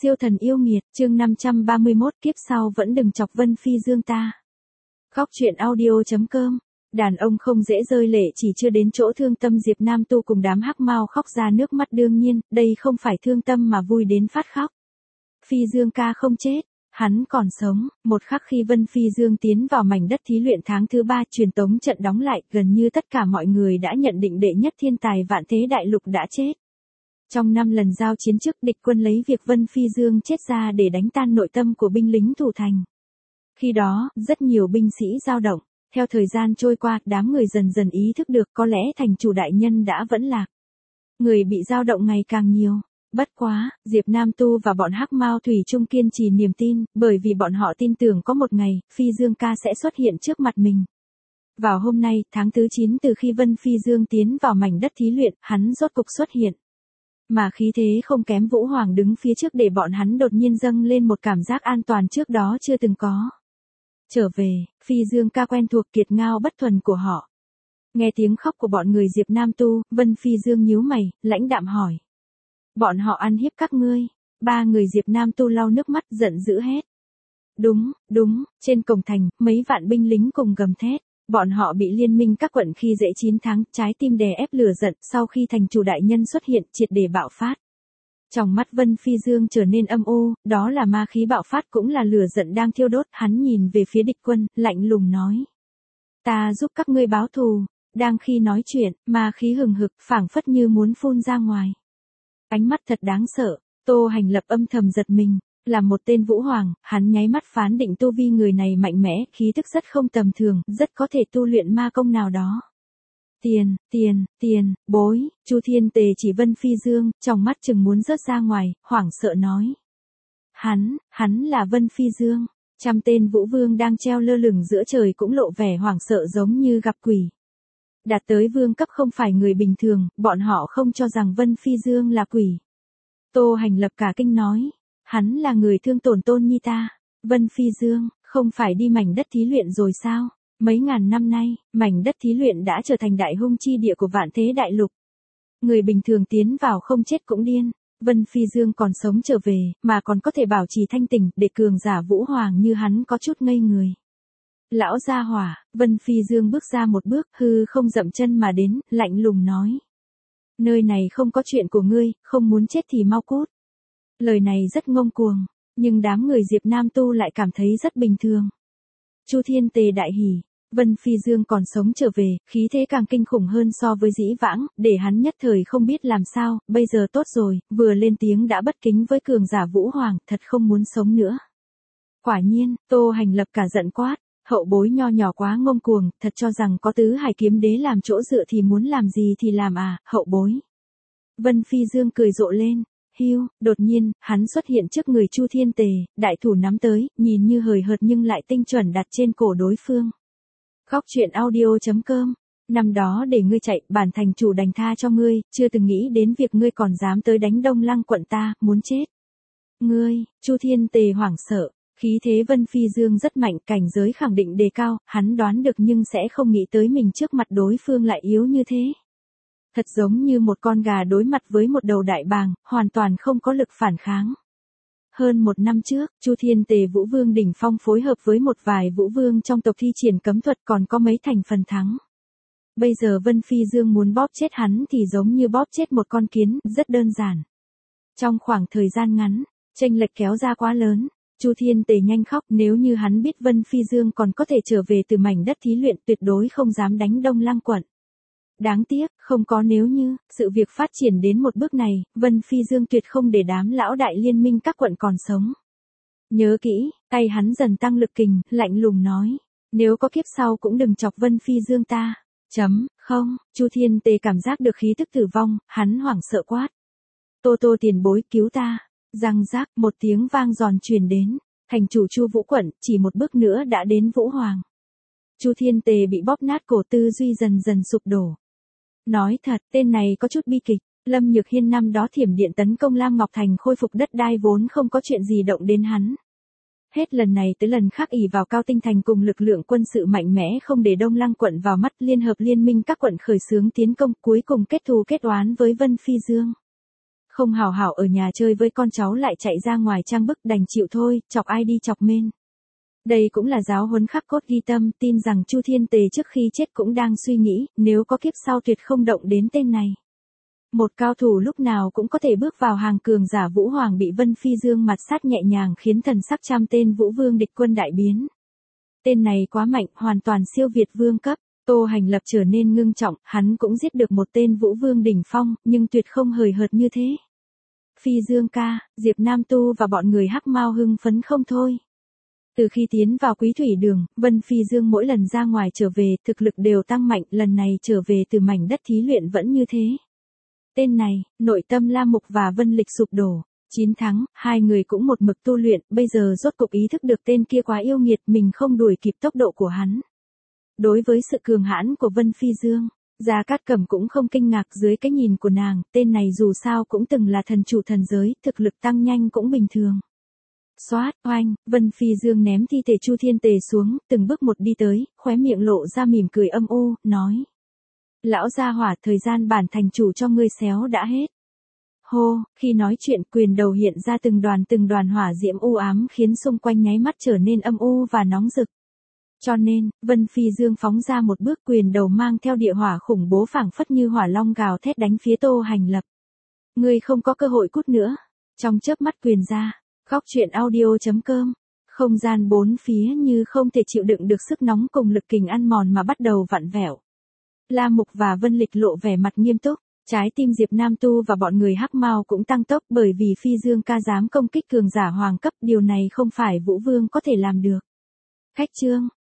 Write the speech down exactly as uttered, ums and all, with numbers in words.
Siêu thần yêu nghiệt, chương năm trăm ba mươi mốt, kiếp sau vẫn đừng chọc Vân Phi Dương ta. Khóc chuyện audio chấm com. Đàn ông không dễ rơi lệ chỉ chưa đến chỗ thương tâm Diệp Nam Tu cùng đám hắc mao khóc ra nước mắt, đương nhiên, đây không phải thương tâm mà vui đến phát khóc. Phi Dương ca không chết, hắn còn sống. Một khắc khi Vân Phi Dương tiến vào mảnh đất thí luyện tháng thứ ba, truyền tống trận đóng lại, gần như tất cả mọi người đã nhận định đệ nhất thiên tài vạn thế đại lục đã chết. Trong năm lần giao chiến trước, địch quân lấy việc Vân Phi Dương chết ra để đánh tan nội tâm của binh lính thủ thành. Khi đó, rất nhiều binh sĩ dao động. Theo thời gian trôi qua, đám người dần dần ý thức được có lẽ thành chủ đại nhân đã vẫn lạc. Người bị dao động ngày càng nhiều. Bất quá, Diệp Nam Tu và bọn hắc mao thủy chung kiên trì niềm tin, bởi vì bọn họ tin tưởng có một ngày, Phi Dương ca sẽ xuất hiện trước mặt mình. Vào hôm nay, tháng thứ chín từ khi Vân Phi Dương tiến vào mảnh đất thí luyện, hắn rốt cục xuất hiện. Mà khí thế không kém Vũ Hoàng đứng phía trước để bọn hắn đột nhiên dâng lên một cảm giác an toàn trước đó chưa từng có. Trở về, Phi Dương ca quen thuộc kiệt ngao bất thuần của họ. Nghe tiếng khóc của bọn người Diệp Nam Tu, Vân Phi Dương nhíu mày, lãnh đạm hỏi. Bọn họ ăn hiếp các ngươi. Ba người Diệp Nam Tu lau nước mắt giận dữ hét. Đúng, đúng, trên cổng thành, mấy vạn binh lính cùng gầm thét. Bọn họ bị liên minh các quận khi dễ chín tháng, trái tim đè ép lửa giận, sau khi thành chủ đại nhân xuất hiện, triệt để bạo phát. Trong mắt Vân Phi Dương trở nên âm u, đó là ma khí bạo phát cũng là lửa giận đang thiêu đốt, hắn nhìn về phía địch quân, lạnh lùng nói. Ta giúp các ngươi báo thù. Đang khi nói chuyện, ma khí hừng hực, phảng phất như muốn phun ra ngoài. Ánh mắt thật đáng sợ, Tô Hành Lập âm thầm giật mình. Là một tên Vũ Hoàng, hắn nháy mắt phán định tu vi người này mạnh mẽ, khí tức rất không tầm thường, rất có thể tu luyện ma công nào đó. Tiền, tiền, tiền, bối, Chu Thiên Tề chỉ Vân Phi Dương, trong mắt chừng muốn rớt ra ngoài, hoảng sợ nói. Hắn, hắn là Vân Phi Dương. Trăm tên Vũ Vương đang treo lơ lửng giữa trời cũng lộ vẻ hoảng sợ giống như gặp quỷ. Đạt tới vương cấp không phải người bình thường, bọn họ không cho rằng Vân Phi Dương là quỷ. Tô Hành Lập cả kinh nói. Hắn là người thương tổn Tôn Nhi ta. Vân Phi Dương, không phải đi mảnh đất thí luyện rồi sao? Mấy ngàn năm nay, mảnh đất thí luyện đã trở thành đại hung chi địa của vạn thế đại lục. Người bình thường tiến vào không chết cũng điên. Vân Phi Dương còn sống trở về, mà còn có thể bảo trì thanh tỉnh, để cường giả Vũ Hoàng như hắn có chút ngây người. Lão gia hỏa, Vân Phi Dương bước ra một bước, hư không dậm chân mà đến, lạnh lùng nói. Nơi này không có chuyện của ngươi, không muốn chết thì mau cút. Lời này rất ngông cuồng, nhưng đám người Diệp Nam Tu lại cảm thấy rất bình thường. Chu Thiên Tề đại hỉ, Vân Phi Dương còn sống trở về, khí thế càng kinh khủng hơn so với dĩ vãng, để hắn nhất thời không biết làm sao, bây giờ tốt rồi, vừa lên tiếng đã bất kính với cường giả Vũ Hoàng, thật không muốn sống nữa. Quả nhiên, Tô Hành Lập cả giận quát, hậu bối nho nhỏ quá ngông cuồng, thật cho rằng có tứ hải kiếm đế làm chỗ dựa thì muốn làm gì thì làm à, hậu bối. Vân Phi Dương cười rộ lên. Hiu, đột nhiên, hắn xuất hiện trước người Chu Thiên Tề, đại thủ nắm tới, nhìn như hời hợt nhưng lại tinh chuẩn đặt trên cổ đối phương. Khóc chuyện audio chấm com. Năm đó để ngươi chạy, bản thành chủ đành tha cho ngươi, chưa từng nghĩ đến việc ngươi còn dám tới đánh Đông Lăng quận ta, muốn chết. Ngươi, Chu Thiên Tề hoảng sợ, khí thế Vân Phi Dương rất mạnh, cảnh giới khẳng định đề cao, hắn đoán được nhưng sẽ không nghĩ tới mình trước mặt đối phương lại yếu như thế. Thật giống như một con gà đối mặt với một đầu đại bàng, hoàn toàn không có lực phản kháng. Hơn một năm trước, Chu Thiên Tề Vũ Vương đỉnh phong phối hợp với một vài Vũ Vương trong tộc thi triển cấm thuật còn có mấy thành phần thắng. Bây giờ Vân Phi Dương muốn bóp chết hắn thì giống như bóp chết một con kiến, rất đơn giản. Trong khoảng thời gian ngắn, chênh lệch kéo ra quá lớn. Chu Thiên Tề nhanh khóc, nếu như hắn biết Vân Phi Dương còn có thể trở về từ mảnh đất thí luyện tuyệt đối không dám đánh Đông Lăng quận. Đáng tiếc, không có nếu như, sự việc phát triển đến một bước này, Vân Phi Dương tuyệt không để đám lão đại liên minh các quận còn sống. Nhớ kỹ, tay hắn dần tăng lực kình, lạnh lùng nói, nếu có kiếp sau cũng đừng chọc Vân Phi Dương ta. Chấm, không, Chu Thiên Tề cảm giác được khí tức tử vong, hắn hoảng sợ quát. Tô Tô tiền bối cứu ta. Răng rác, một tiếng vang giòn truyền đến, thành chủ Chu Vũ quận, chỉ một bước nữa đã đến Vũ Hoàng. Chu Thiên Tề bị bóp nát cổ, tư duy dần dần sụp đổ. Nói thật, tên này có chút bi kịch, Lâm Nhược Hiên năm đó thiểm điện tấn công Lam Ngọc Thành khôi phục đất đai vốn không có chuyện gì động đến hắn. Hết lần này tới lần khác ỷ vào Cao Tinh Thành cùng lực lượng quân sự mạnh mẽ không để Đông Lăng quận vào mắt, liên hợp liên minh các quận khởi xướng tiến công, cuối cùng kết thù kết oán với Vân Phi Dương. Không hào hảo ở nhà chơi với con cháu lại chạy ra ngoài trang bức đành chịu thôi, chọc ai đi chọc men. Đây cũng là giáo huấn khắc cốt ghi tâm, tin rằng Chu Thiên Tề trước khi chết cũng đang suy nghĩ, nếu có kiếp sau tuyệt không động đến tên này. Một cao thủ lúc nào cũng có thể bước vào hàng cường giả Vũ Hoàng bị Vân Phi Dương mặt sát nhẹ nhàng khiến thần sắc trăm tên Vũ Vương địch quân đại biến. Tên này quá mạnh, hoàn toàn siêu việt vương cấp. Tô Hành Lập trở nên ngưng trọng, hắn cũng giết được một tên Vũ Vương đỉnh phong, nhưng tuyệt không hời hợt như thế. Phi Dương ca, Diệp Nam Tu và bọn người Hắc Mao hưng phấn không thôi. Từ khi tiến vào Quý Thủy Đường, Vân Phi Dương mỗi lần ra ngoài trở về, thực lực đều tăng mạnh, lần này trở về từ mảnh đất thí luyện vẫn như thế. Tên này, nội tâm La Mục và Vân Lịch sụp đổ. chín tháng, hai người cũng một mực tu luyện, bây giờ rốt cục ý thức được tên kia quá yêu nghiệt, mình không đuổi kịp tốc độ của hắn. Đối với sự cường hãn của Vân Phi Dương, Gia Cát Cẩm cũng không kinh ngạc dưới cái nhìn của nàng, tên này dù sao cũng từng là thần chủ thần giới, thực lực tăng nhanh cũng bình thường. Xoát, oanh, Vân Phi Dương ném thi thể Chu Thiên Tề xuống, từng bước một đi tới, khóe miệng lộ ra mỉm cười âm u, nói. Lão gia hỏa, thời gian bản thành chủ cho ngươi xéo đã hết. Hô, khi nói chuyện quyền đầu hiện ra từng đoàn từng đoàn hỏa diễm u ám khiến xung quanh nháy mắt trở nên âm u và nóng rực. Cho nên, Vân Phi Dương phóng ra một bước quyền đầu mang theo địa hỏa khủng bố phảng phất như hỏa long gào thét đánh phía Tô Hành Lập. Ngươi không có cơ hội cút nữa. Trong chớp mắt quyền ra, khóc chuyện audio chấm com, không gian bốn phía như không thể chịu đựng được sức nóng cùng lực kình ăn mòn mà bắt đầu vặn vẹo. La Mục và Vân Lịch lộ vẻ mặt nghiêm túc, trái tim Diệp Nam Tu và bọn người Hắc Mao cũng tăng tốc bởi vì Phi Dương ca dám công kích cường giả hoàng cấp, điều này không phải Vũ Vương có thể làm được. Khách trương,